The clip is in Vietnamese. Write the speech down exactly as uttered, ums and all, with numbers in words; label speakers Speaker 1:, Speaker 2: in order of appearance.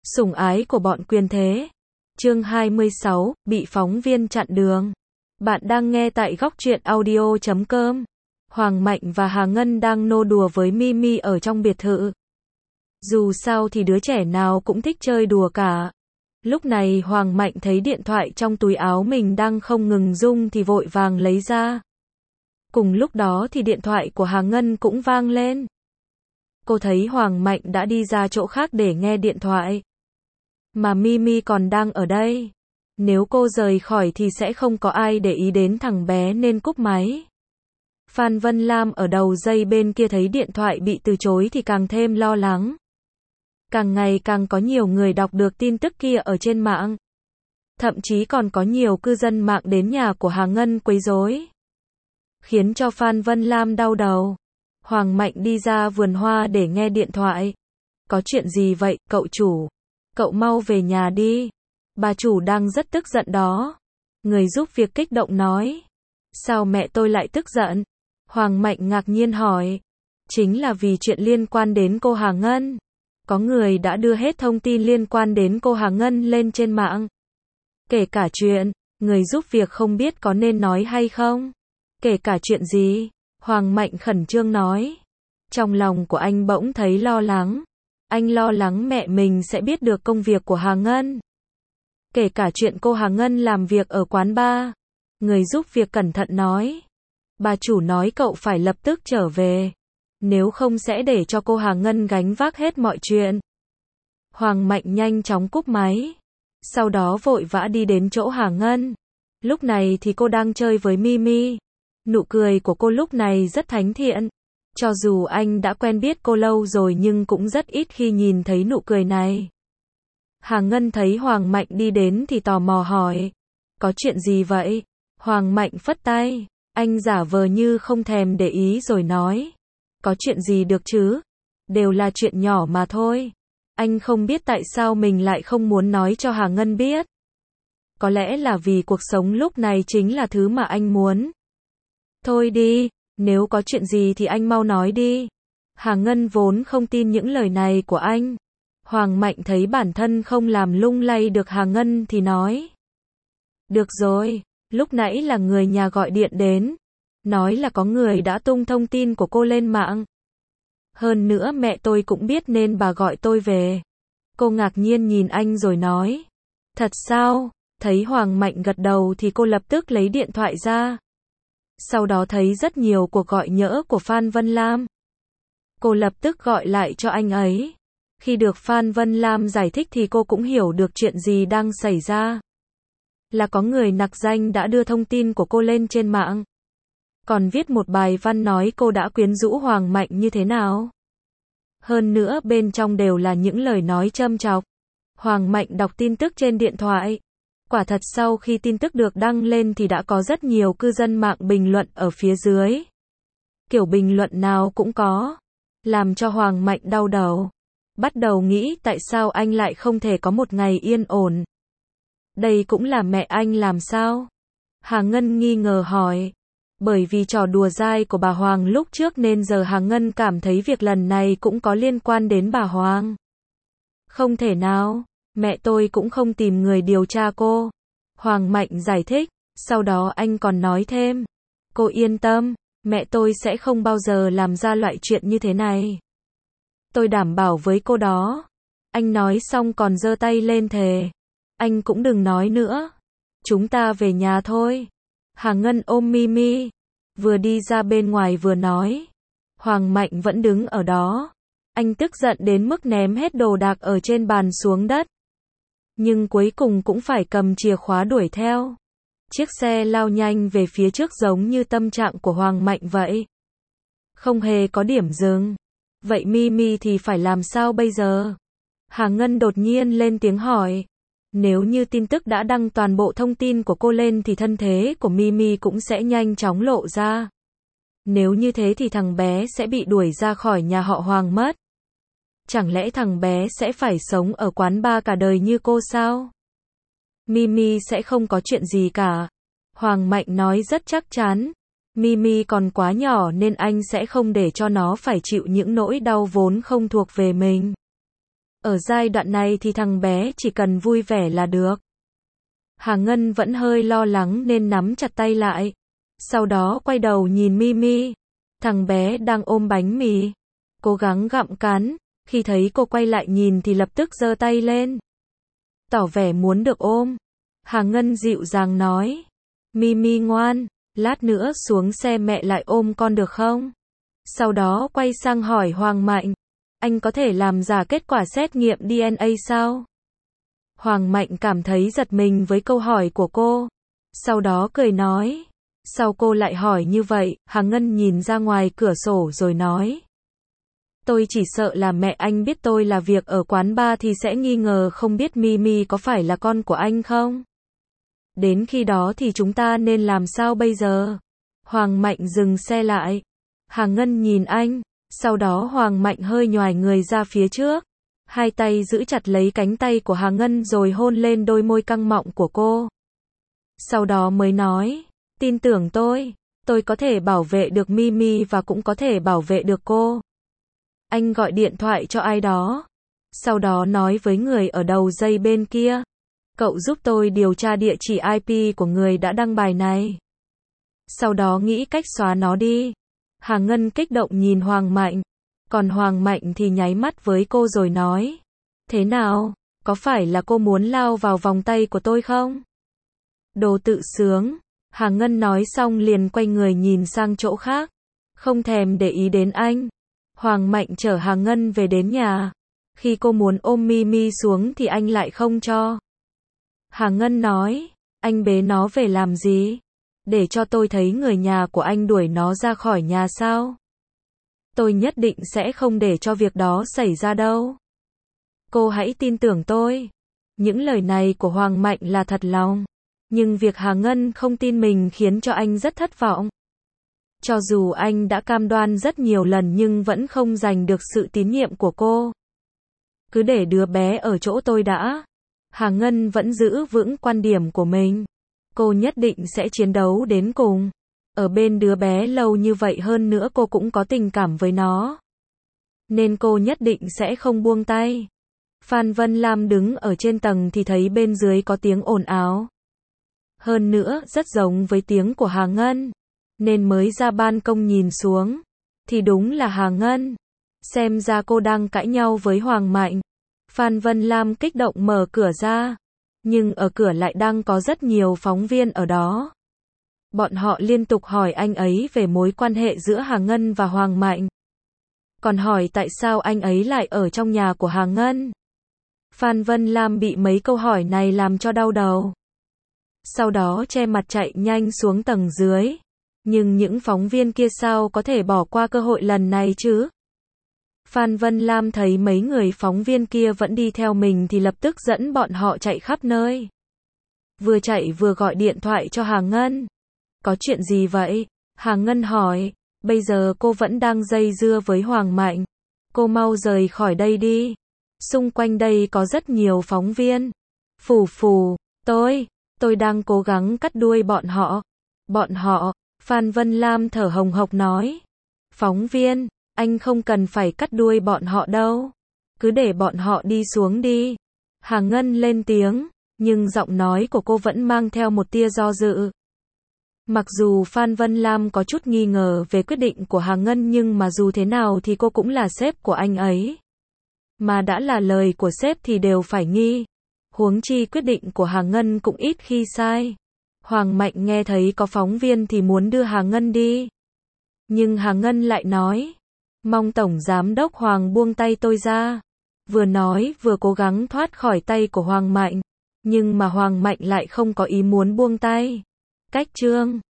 Speaker 1: Sủng ái của bọn quyền thế. Chương hai mươi sáu, bị phóng viên chặn đường. Bạn đang nghe tại góc truyện audio chấm com. Hoàng Mạnh và Hà Ngân đang nô đùa với Mimi ở trong biệt thự. Dù sao thì đứa trẻ nào cũng thích chơi đùa cả. Lúc này Hoàng Mạnh thấy điện thoại trong túi áo mình đang không ngừng rung thì vội vàng lấy ra. Cùng lúc đó thì điện thoại của Hà Ngân cũng vang lên. Cô thấy Hoàng Mạnh đã đi ra chỗ khác để nghe điện thoại. Mà Mimi còn đang ở đây. Nếu cô rời khỏi thì sẽ không có ai để ý đến thằng bé nên cúp máy. Phan Vân Lam ở đầu dây bên kia thấy điện thoại bị từ chối thì càng thêm lo lắng. Càng ngày càng có nhiều người đọc được tin tức kia ở trên mạng. Thậm chí còn có nhiều cư dân mạng đến nhà của Hà Ngân quấy rối. Khiến cho Phan Vân Lam đau đầu. Hoàng Mạnh đi ra vườn hoa để nghe điện thoại. Có chuyện gì vậy, cậu chủ? Cậu mau về nhà đi. Bà chủ đang rất tức giận đó. Người giúp việc kích động nói. Sao mẹ tôi lại tức giận? Hoàng Mạnh ngạc nhiên hỏi. Chính là vì chuyện liên quan đến cô Hà Ngân. Có người đã đưa hết thông tin liên quan đến cô Hà Ngân lên trên mạng. Kể cả chuyện, người giúp việc không biết có nên nói hay không. Kể cả chuyện gì? Hoàng Mạnh khẩn trương nói. Trong lòng của anh bỗng thấy lo lắng. Anh lo lắng mẹ mình sẽ biết được công việc của Hà Ngân. Kể cả chuyện cô Hà Ngân làm việc ở quán bar. Người giúp việc cẩn thận nói. Bà chủ nói cậu phải lập tức trở về. Nếu không sẽ để cho cô Hà Ngân gánh vác hết mọi chuyện. Hoàng Mạnh nhanh chóng cúp máy. Sau đó vội vã đi đến chỗ Hà Ngân. Lúc này thì cô đang chơi với Mimi. Nụ cười của cô lúc này rất thánh thiện. Cho dù anh đã quen biết cô lâu rồi nhưng cũng rất ít khi nhìn thấy nụ cười này. Hà Ngân thấy Hoàng Mạnh đi đến thì tò mò hỏi. Có chuyện gì vậy? Hoàng Mạnh phất tay. Anh giả vờ như không thèm để ý rồi nói. Có chuyện gì được chứ? Đều là chuyện nhỏ mà thôi. Anh không biết tại sao mình lại không muốn nói cho Hà Ngân biết. Có lẽ là vì cuộc sống lúc này chính là thứ mà anh muốn. Thôi đi, nếu có chuyện gì thì anh mau nói đi. Hà Ngân vốn không tin những lời này của anh. Hoàng Mạnh thấy bản thân không làm lung lay được Hà Ngân thì nói. Được rồi, lúc nãy là người nhà gọi điện đến. Nói là có người đã tung thông tin của cô lên mạng. Hơn nữa mẹ tôi cũng biết nên bà gọi tôi về. Cô ngạc nhiên nhìn anh rồi nói. Thật sao? Thấy Hoàng Mạnh gật đầu thì cô lập tức lấy điện thoại ra. Sau đó thấy rất nhiều cuộc gọi nhỡ của Phan Vân Lam. Cô lập tức gọi lại cho anh ấy. Khi được Phan Vân Lam giải thích thì cô cũng hiểu được chuyện gì đang xảy ra. Là có người nặc danh đã đưa thông tin của cô lên trên mạng. Còn viết một bài văn nói cô đã quyến rũ Hoàng Mạnh như thế nào. Hơn nữa bên trong đều là những lời nói châm chọc. Hoàng Mạnh đọc tin tức trên điện thoại. Quả thật sau khi tin tức được đăng lên thì đã có rất nhiều cư dân mạng bình luận ở phía dưới. Kiểu bình luận nào cũng có. Làm cho Hoàng Mạnh đau đầu. Bắt đầu nghĩ tại sao anh lại không thể có một ngày yên ổn. Đây cũng là mẹ anh làm sao? Hà Ngân nghi ngờ hỏi. Bởi vì trò đùa dai của bà Hoàng lúc trước nên giờ Hà Ngân cảm thấy việc lần này cũng có liên quan đến bà Hoàng. Không thể nào, mẹ tôi cũng không tìm người điều tra cô. Hoàng Mạnh giải thích, sau đó anh còn nói thêm. Cô yên tâm, mẹ tôi sẽ không bao giờ làm ra loại chuyện như thế này. Tôi đảm bảo với cô đó. Anh nói xong còn giơ tay lên thề. Anh cũng đừng nói nữa. Chúng ta về nhà thôi. Hà Ngân ôm Mimi. Vừa đi ra bên ngoài vừa nói. Hoàng Mạnh vẫn đứng ở đó. Anh tức giận đến mức ném hết đồ đạc ở trên bàn xuống đất. Nhưng cuối cùng cũng phải cầm chìa khóa đuổi theo. Chiếc xe lao nhanh về phía trước giống như tâm trạng của Hoàng Mạnh vậy. Không hề có điểm dừng. Vậy Mimi thì phải làm sao bây giờ? Hà Ngân đột nhiên lên tiếng hỏi. Nếu như tin tức đã đăng toàn bộ thông tin của cô lên thì thân thế của Mimi cũng sẽ nhanh chóng lộ ra. Nếu như thế thì thằng bé sẽ bị đuổi ra khỏi nhà họ Hoàng mất. Chẳng lẽ thằng bé sẽ phải sống ở quán bar cả đời như cô sao? Mimi sẽ không có chuyện gì cả. Hoàng Mạnh nói rất chắc chắn. Mimi còn quá nhỏ nên anh sẽ không để cho nó phải chịu những nỗi đau vốn không thuộc về mình. Ở giai đoạn này thì thằng bé chỉ cần vui vẻ là được. Hà Ngân vẫn hơi lo lắng nên nắm chặt tay lại. Sau đó quay đầu nhìn Mimi. Thằng bé đang ôm bánh mì. Cố gắng gặm cắn. Khi thấy cô quay lại nhìn thì lập tức giơ tay lên. Tỏ vẻ muốn được ôm. Hà Ngân dịu dàng nói. Mimi ngoan, lát nữa xuống xe mẹ lại ôm con được không? Sau đó quay sang hỏi Hoàng Mạnh. Anh có thể làm giả kết quả xét nghiệm đê en a sao? Hoàng Mạnh cảm thấy giật mình với câu hỏi của cô. Sau đó cười nói. Sao cô lại hỏi như vậy? Hà Ngân nhìn ra ngoài cửa sổ rồi nói. Tôi chỉ sợ là mẹ anh biết tôi là việc ở quán bar thì sẽ nghi ngờ không biết Mimi có phải là con của anh không? Đến khi đó thì chúng ta nên làm sao bây giờ? Hoàng Mạnh dừng xe lại. Hà Ngân nhìn anh. Sau đó Hoàng Mạnh hơi nhoài người ra phía trước. Hai tay giữ chặt lấy cánh tay của Hà Ngân rồi hôn lên đôi môi căng mọng của cô. Sau đó mới nói. Tin tưởng tôi. Tôi có thể bảo vệ được Mimi và cũng có thể bảo vệ được cô. Anh gọi điện thoại cho ai đó. Sau đó nói với người ở đầu dây bên kia. Cậu giúp tôi điều tra địa chỉ i pê của người đã đăng bài này. Sau đó nghĩ cách xóa nó đi. Hà Ngân kích động nhìn Hoàng Mạnh. Còn Hoàng Mạnh thì nháy mắt với cô rồi nói. Thế nào? Có phải là cô muốn lao vào vòng tay của tôi không? Đồ tự sướng. Hà Ngân nói xong liền quay người nhìn sang chỗ khác. Không thèm để ý đến anh. Hoàng Mạnh chở Hà Ngân về đến nhà. Khi cô muốn ôm Mimi xuống thì anh lại không cho. Hà Ngân nói. Anh bế nó về làm gì? Để cho tôi thấy người nhà của anh đuổi nó ra khỏi nhà sao? Tôi nhất định sẽ không để cho việc đó xảy ra đâu. Cô hãy tin tưởng tôi. Những lời này của Hoàng Mạnh là thật lòng. Nhưng việc Hà Ngân không tin mình khiến cho anh rất thất vọng. Cho dù anh đã cam đoan rất nhiều lần nhưng vẫn không giành được sự tín nhiệm của cô. Cứ để đứa bé ở chỗ tôi đã. Hà Ngân vẫn giữ vững quan điểm của mình. Cô nhất định sẽ chiến đấu đến cùng. Ở bên đứa bé lâu như vậy hơn nữa cô cũng có tình cảm với nó. Nên cô nhất định sẽ không buông tay. Phan Vân Lam đứng ở trên tầng thì thấy bên dưới có tiếng ồn ào. Hơn nữa rất giống với tiếng của Hà Ngân. Nên mới ra ban công nhìn xuống. Thì đúng là Hà Ngân. Xem ra cô đang cãi nhau với Hoàng Mạnh. Phan Vân Lam kích động mở cửa ra. Nhưng ở cửa lại đang có rất nhiều phóng viên ở đó. Bọn họ liên tục hỏi anh ấy về mối quan hệ giữa Hà Ngân và Hoàng Mạnh. Còn hỏi tại sao anh ấy lại ở trong nhà của Hà Ngân. Phan Vân Lam bị mấy câu hỏi này làm cho đau đầu. Sau đó che mặt chạy nhanh xuống tầng dưới. Nhưng những phóng viên kia sao có thể bỏ qua cơ hội lần này chứ? Phan Vân Lam thấy mấy người phóng viên kia vẫn đi theo mình thì lập tức dẫn bọn họ chạy khắp nơi. Vừa chạy vừa gọi điện thoại cho Hà Ngân. Có chuyện gì vậy? Hà Ngân hỏi. Bây giờ cô vẫn đang dây dưa với Hoàng Mạnh. Cô mau rời khỏi đây đi. Xung quanh đây có rất nhiều phóng viên. Phù phù, tôi, tôi đang cố gắng cắt đuôi bọn họ. Bọn họ, Phan Vân Lam thở hồng hộc nói. Phóng viên, anh không cần phải cắt đuôi bọn họ đâu. Cứ để bọn họ đi xuống đi. Hà Ngân lên tiếng, nhưng giọng nói của cô vẫn mang theo một tia do dự. Mặc dù Phan Vân Lam có chút nghi ngờ về quyết định của Hà Ngân nhưng mà dù thế nào thì cô cũng là sếp của anh ấy. Mà đã là lời của sếp thì đều phải nghi. Huống chi quyết định của Hà Ngân cũng ít khi sai. Hoàng Mạnh nghe thấy có phóng viên thì muốn đưa Hà Ngân đi. Nhưng Hà Ngân lại nói. Mong Tổng Giám đốc Hoàng buông tay tôi ra. Vừa nói vừa cố gắng thoát khỏi tay của Hoàng Mạnh. Nhưng mà Hoàng Mạnh lại không có ý muốn buông tay. Cách chương